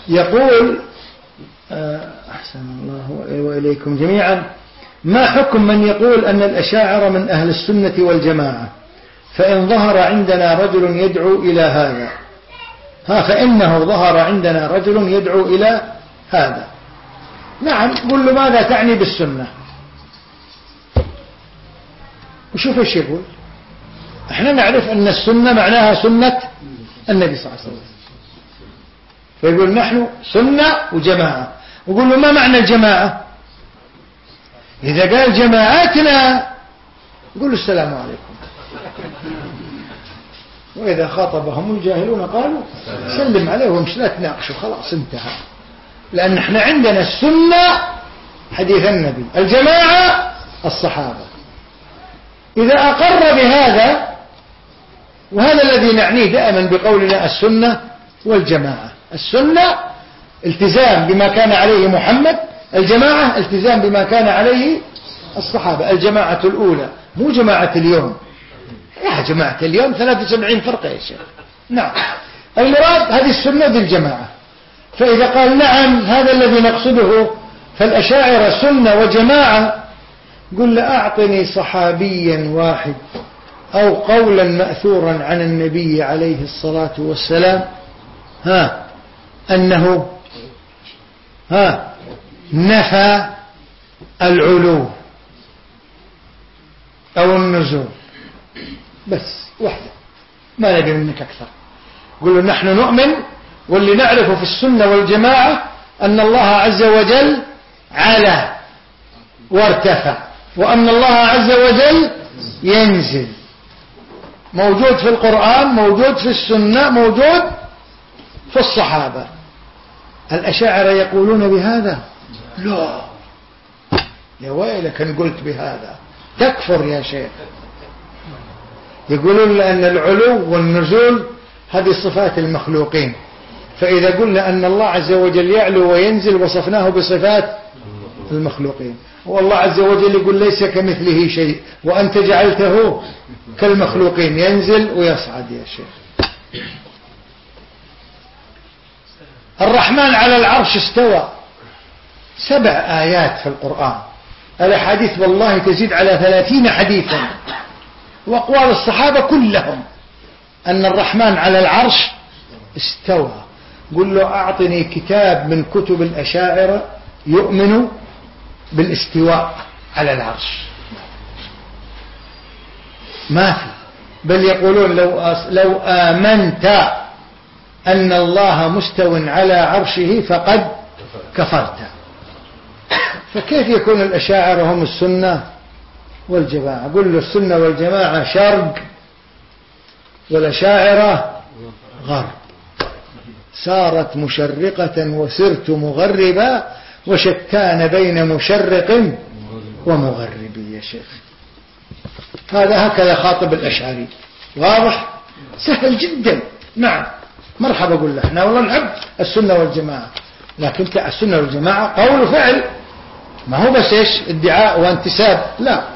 يقول أحسن الله وإليكم جميعا: ما حكم من يقول أن الأشاعرة من أهل السنة والجماعة فإن ظهر عندنا رجل يدعو إلى هذا؟ فإنه ظهر عندنا رجل يدعو إلى هذا. نعم، قل له ماذا تعني بالسنة؟ وشوف ايش يقول. احنا نعرف أن السنة معناها سنة النبي صلى الله عليه وسلم، فيقول نحن سنة وجماعة. وقل له ما معنى الجماعة؟ إذا قال جماعاتنا قل له السلام عليكم، وإذا خاطبهم الجاهلون قالوا سلم عليه ومش لا تناقشوا، خلاص انتهى. لأن احنا عندنا السنة حديث النبي، الجماعة الصحابة. إذا أقر بهذا، وهذا الذي نعنيه دائما بقولنا السنة والجماعة. السنة التزام بما كان عليه محمد، الجماعة التزام بما كان عليه الصحابة. الجماعة الأولى مو جماعة اليوم، يا جماعة اليوم 73 فرقة يا شيخ. نعم، المراد هذه السنة ذي الجماعة. فإذا قال نعم هذا الذي نقصده فالأشاعرة سنة وجماعة، قل له أعطني صحابيا واحد أو قولا مأثورا عن النبي عليه الصلاة والسلام أنه نفى العلو أو النزول، بس واحدة، ما نبي منك أكثر. قل له نحن نؤمن واللي نعرفه في السنة والجماعة أن الله عز وجل علا وارتفع، وأن الله عز وجل ينزل، موجود في القرآن، موجود في السنة، موجود في الصحابة. الأشاعرة يقولون بهذا؟ لا، يا ويلك إن قلت بهذا تكفر يا شيخ. يقولون لأن العلو والنزول هذه صفات المخلوقين، فإذا قلنا أن الله عز وجل يعلو وينزل وصفناه بصفات المخلوقين. والله عز وجل يقول ليس كمثله شيء وأنت جعلته كالمخلوقين، ينزل ويصعد يا شيخ. الرحمن على العرش استوى، 7 آيات في القرآن. الأحاديث والله تزيد على 30 حديثا، وأقوال الصحابة كلهم أن الرحمن على العرش استوى. قل له أعطني كتاب من كتب الأشاعرة يؤمن بالاستواء على العرش، ما في. بل يقولون لو آمنت أن الله مستو على عرشه فقد كفرت. فكيف يكون الأشاعرة هم السنة والجماعة؟ قل له السنة والجماعة شرق والأشاعرة غرب. سارت مشرقة وسرت مغربا وشتان بين مشرق ومغرب يا شيخ. هذا هكذا خاطب الأشعري، واضح سهل جدا. نعم مرحبا، قل له احنا والله نحب السنة والجماعة، لكن السنة والجماعة قول وفعل، ما هو بس ايش ادعاء وانتساب، لا.